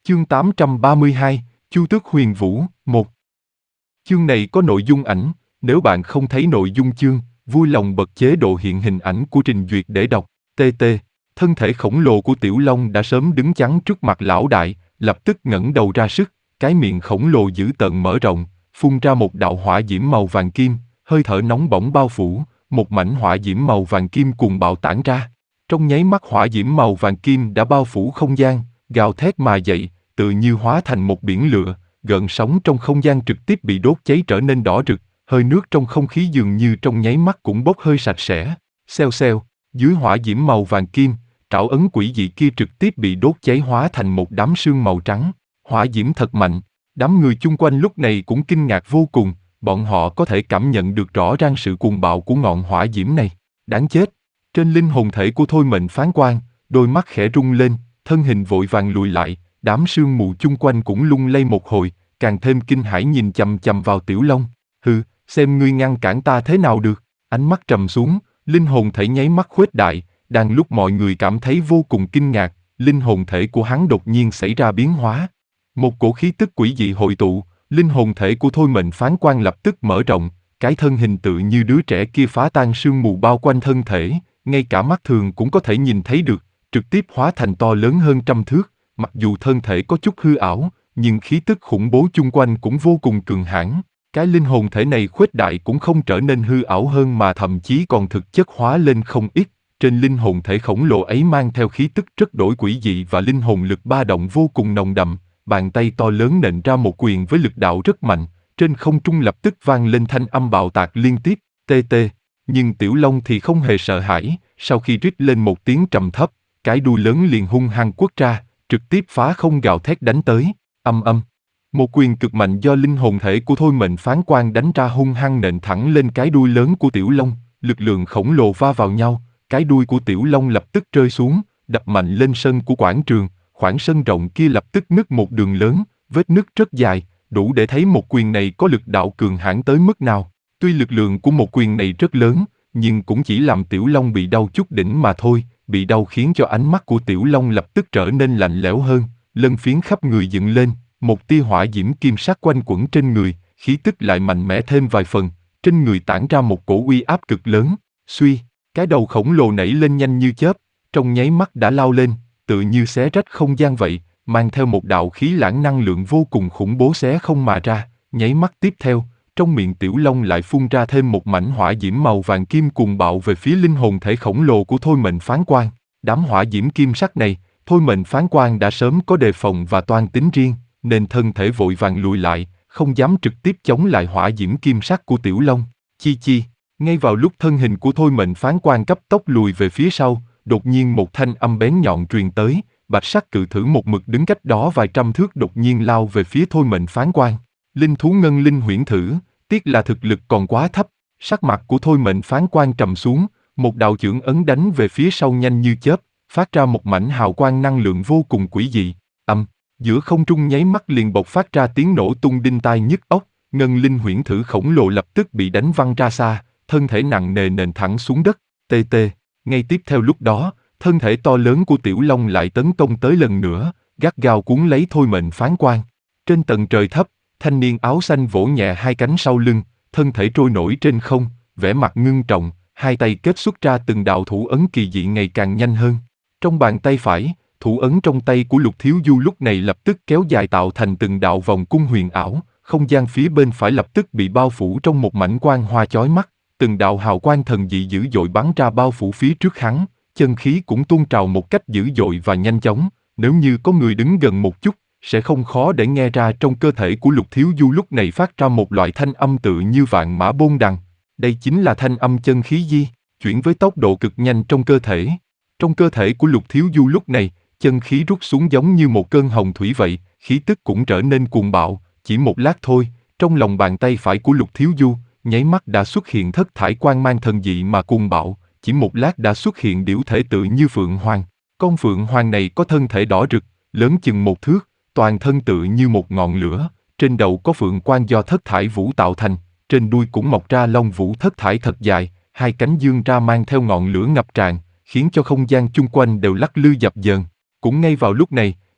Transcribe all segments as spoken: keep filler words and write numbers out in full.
Chương tám trăm ba mươi hai, Chu Tước Huyền Vũ, một. Chương này có nội dung ảnh, nếu bạn không thấy nội dung chương, vui lòng bật chế độ hiện hình ảnh của trình duyệt để đọc. tê tê. Thân thể khổng lồ của Tiểu Long đã sớm đứng chắn trước mặt lão đại, lập tức ngẩng đầu ra sức, cái miệng khổng lồ dữ tợn mở rộng, phun ra một đạo hỏa diễm màu vàng kim, hơi thở nóng bỏng bao phủ, một mảnh hỏa diễm màu vàng kim cuồng bạo tản ra. Trong nháy mắt hỏa diễm màu vàng kim đã bao phủ không gian, gào thét mà dậy, tự như hóa thành một biển lửa, gợn sóng trong không gian trực tiếp bị đốt cháy trở nên đỏ rực, hơi nước trong không khí dường như trong nháy mắt cũng bốc hơi sạch sẽ. Xèo xèo, dưới hỏa diễm màu vàng kim, trảo ấn quỷ dị kia trực tiếp bị đốt cháy hóa thành một đám sương màu trắng. Hỏa diễm thật mạnh, đám người chung quanh lúc này cũng kinh ngạc vô cùng, bọn họ có thể cảm nhận được rõ ràng sự cuồng bạo của ngọn hỏa diễm này. Đáng chết! Trên linh hồn thể của Thôi Mệnh Phán Quan, đôi mắt khẽ rung lên, thân hình vội vàng lùi lại, đám sương mù chung quanh cũng lung lay một hồi, càng thêm kinh hãi nhìn chằm chằm vào Tiểu Long. Hừ, xem ngươi ngăn cản ta thế nào được. Ánh mắt trầm xuống, linh hồn thể nháy mắt khuếch đại, đang lúc mọi người cảm thấy vô cùng kinh ngạc, linh hồn thể của hắn đột nhiên xảy ra biến hóa. Một cổ khí tức quỷ dị hội tụ, linh hồn thể của Thôi Mệnh Phán Quan lập tức mở rộng, cái thân hình tự như đứa trẻ kia phá tan sương mù bao quanh thân thể, ngay cả mắt thường cũng có thể nhìn thấy được, trực tiếp hóa thành to lớn hơn trăm thước. Mặc dù thân thể có chút hư ảo, nhưng khí tức khủng bố chung quanh cũng vô cùng cường hãn. Cái linh hồn thể này khuếch đại cũng không trở nên hư ảo hơn mà thậm chí còn thực chất hóa lên không ít. Trên linh hồn thể khổng lồ ấy mang theo khí tức rất đổi quỷ dị và linh hồn lực ba động vô cùng nồng đậm. Bàn tay to lớn nện ra một quyền với lực đạo rất mạnh, trên không trung lập tức vang lên thanh âm bạo tạc liên tiếp, tê tê. Nhưng Tiểu Long thì không hề sợ hãi, sau khi rít lên một tiếng trầm thấp, cái đuôi lớn liền hung hăng quất ra, trực tiếp phá không gào thét đánh tới, âm âm. Một quyền cực mạnh do linh hồn thể của Thôi Mệnh Phán Quan đánh ra hung hăng nện thẳng lên cái đuôi lớn của Tiểu Long, lực lượng khổng lồ va vào nhau, cái đuôi của Tiểu Long lập tức rơi xuống, đập mạnh lên sân của quảng trường, khoảng sân rộng kia lập tức nứt một đường lớn, vết nứt rất dài, đủ để thấy một quyền này có lực đạo cường hãn tới mức nào. Tuy lực lượng của một quyền này rất lớn, nhưng cũng chỉ làm Tiểu Long bị đau chút đỉnh mà thôi. Bị đau khiến cho ánh mắt của Tiểu Long lập tức trở nên lạnh lẽo hơn, lân phiến khắp người dựng lên, một tia hỏa diễm kim sắc quanh quẩn trên người, khí tức lại mạnh mẽ thêm vài phần, trên người tản ra một cổ uy áp cực lớn. Suy, cái đầu khổng lồ nảy lên nhanh như chớp, trong nháy mắt đã lao lên, tự như xé rách không gian vậy, mang theo một đạo khí lãng năng lượng vô cùng khủng bố xé không mà ra. Nháy mắt tiếp theo, trong miệng Tiểu Long lại phun ra thêm một mảnh hỏa diễm màu vàng kim cuồng bạo về phía linh hồn thể khổng lồ của Thôi Mệnh Phán Quan. Đám hỏa diễm kim sắc này, Thôi Mệnh Phán Quan đã sớm có đề phòng và toan tính riêng, nên thân thể vội vàng lùi lại, không dám trực tiếp chống lại hỏa diễm kim sắc của Tiểu Long. Chi chi, ngay vào lúc thân hình của Thôi Mệnh Phán Quan cấp tốc lùi về phía sau, đột nhiên một thanh âm bén nhọn truyền tới, bạch sắc cự thử một mực đứng cách đó vài trăm thước đột nhiên lao về phía Thôi Mệnh Phán Quan. Linh thú ngân linh huyễn thử, tiếc là thực lực còn quá thấp. Sắc mặt của Thôi Mệnh Phán Quan trầm xuống, một đạo chưởng ấn đánh về phía sau nhanh như chớp, phát ra một mảnh hào quang năng lượng vô cùng quỷ dị. Âm, giữa không trung nháy mắt liền bộc phát ra tiếng nổ tung đinh tai nhức óc, ngân linh huyễn thử khổng lồ lập tức bị đánh văng ra xa, thân thể nặng nề nện thẳng xuống đất. Tê tê. Ngay tiếp theo lúc đó, thân thể to lớn của Tiểu Long lại tấn công tới lần nữa, gắt gao cuốn lấy Thôi Mệnh Phán Quan. Trên tầng trời thấp, thanh niên áo xanh vỗ nhẹ hai cánh sau lưng, thân thể trôi nổi trên không, vẻ mặt ngưng trọng, hai tay kết xuất ra từng đạo thủ ấn kỳ dị ngày càng nhanh hơn. Trong bàn tay phải, thủ ấn trong tay của Lục Thiếu Du lúc này lập tức kéo dài tạo thành từng đạo vòng cung huyền ảo, không gian phía bên phải lập tức bị bao phủ trong một mảnh quang hoa chói mắt, từng đạo hào quang thần dị dữ dội bắn ra bao phủ phía trước hắn, chân khí cũng tuôn trào một cách dữ dội và nhanh chóng, nếu như có người đứng gần một chút, sẽ không khó để nghe ra trong cơ thể của Lục Thiếu Du lúc này phát ra một loại thanh âm tự như vạn mã bôn đằng. Đây chính là thanh âm chân khí di chuyển với tốc độ cực nhanh trong cơ thể. Trong cơ thể của Lục Thiếu Du lúc này, chân khí rút xuống giống như một cơn hồng thủy vậy, khí tức cũng trở nên cuồng bạo. Chỉ một lát thôi, trong lòng bàn tay phải của Lục Thiếu Du, nháy mắt đã xuất hiện thất thải quang mang thần dị mà cuồng bạo. Chỉ một lát đã xuất hiện điểu thể tự như phượng hoàng. Con phượng hoàng này có thân thể đỏ rực, lớn chừng một thước, toàn thân tự như một ngọn lửa, trên đầu có phượng quang do thất thải vũ tạo thành, trên đuôi cũng mọc ra lông vũ thất thải thật dài, hai cánh dương ra mang theo ngọn lửa ngập tràn, khiến cho không gian chung quanh đều lắc lư dập dờn. Cũng ngay vào lúc này,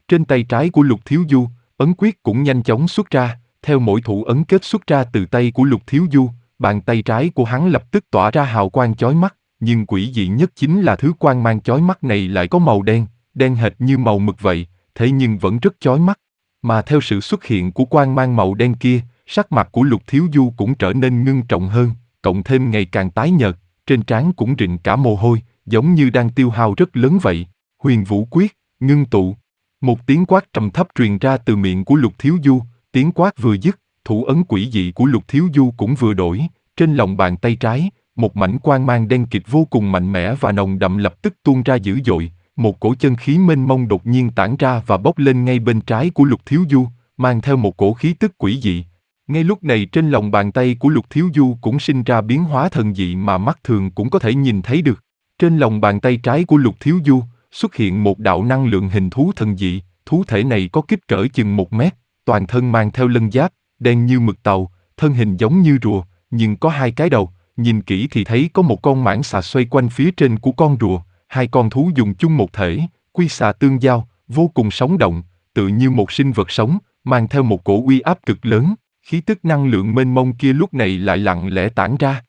Trên tay trái của Lục Thiếu Du, ấn quyết cũng nhanh chóng xuất ra, theo mỗi thủ ấn kết xuất ra từ tay của Lục Thiếu Du, bàn tay trái của hắn lập tức tỏa ra hào quang chói mắt, nhưng quỷ dị nhất chính là thứ quang mang chói mắt này lại có màu đen, đen hệt như màu mực vậy, thế nhưng vẫn rất chói mắt. Mà theo sự xuất hiện của quang mang màu đen kia, sắc mặt của Lục Thiếu Du cũng trở nên ngưng trọng hơn, cộng thêm ngày càng tái nhợt, trên trán cũng rịn cả mồ hôi, giống như đang tiêu hao rất lớn vậy. Huyền Vũ Quyết, ngưng tụ. Một tiếng quát trầm thấp truyền ra từ miệng của Lục Thiếu Du, tiếng quát vừa dứt, thủ ấn quỷ dị của Lục Thiếu Du cũng vừa đổi, trên lòng bàn tay trái, một mảnh quang mang đen kịt vô cùng mạnh mẽ và nồng đậm lập tức tuôn ra dữ dội, một cổ chân khí mênh mông đột nhiên tản ra và bốc lên ngay bên trái của Lục Thiếu Du, mang theo một cổ khí tức quỷ dị. Ngay lúc này trên lòng bàn tay của Lục Thiếu Du cũng sinh ra biến hóa thần dị mà mắt thường cũng có thể nhìn thấy được. Trên lòng bàn tay trái của Lục Thiếu Du, xuất hiện một đạo năng lượng hình thú thần dị, thú thể này có kích cỡ chừng một mét, toàn thân mang theo lân giáp, đen như mực tàu, thân hình giống như rùa, nhưng có hai cái đầu, nhìn kỹ thì thấy có một con mãng xà xoay quanh phía trên của con rùa, hai con thú dùng chung một thể, quy xà tương giao, vô cùng sống động, tự như một sinh vật sống, mang theo một cổ uy áp cực lớn, khí tức năng lượng mênh mông kia lúc này lại lặng lẽ tản ra,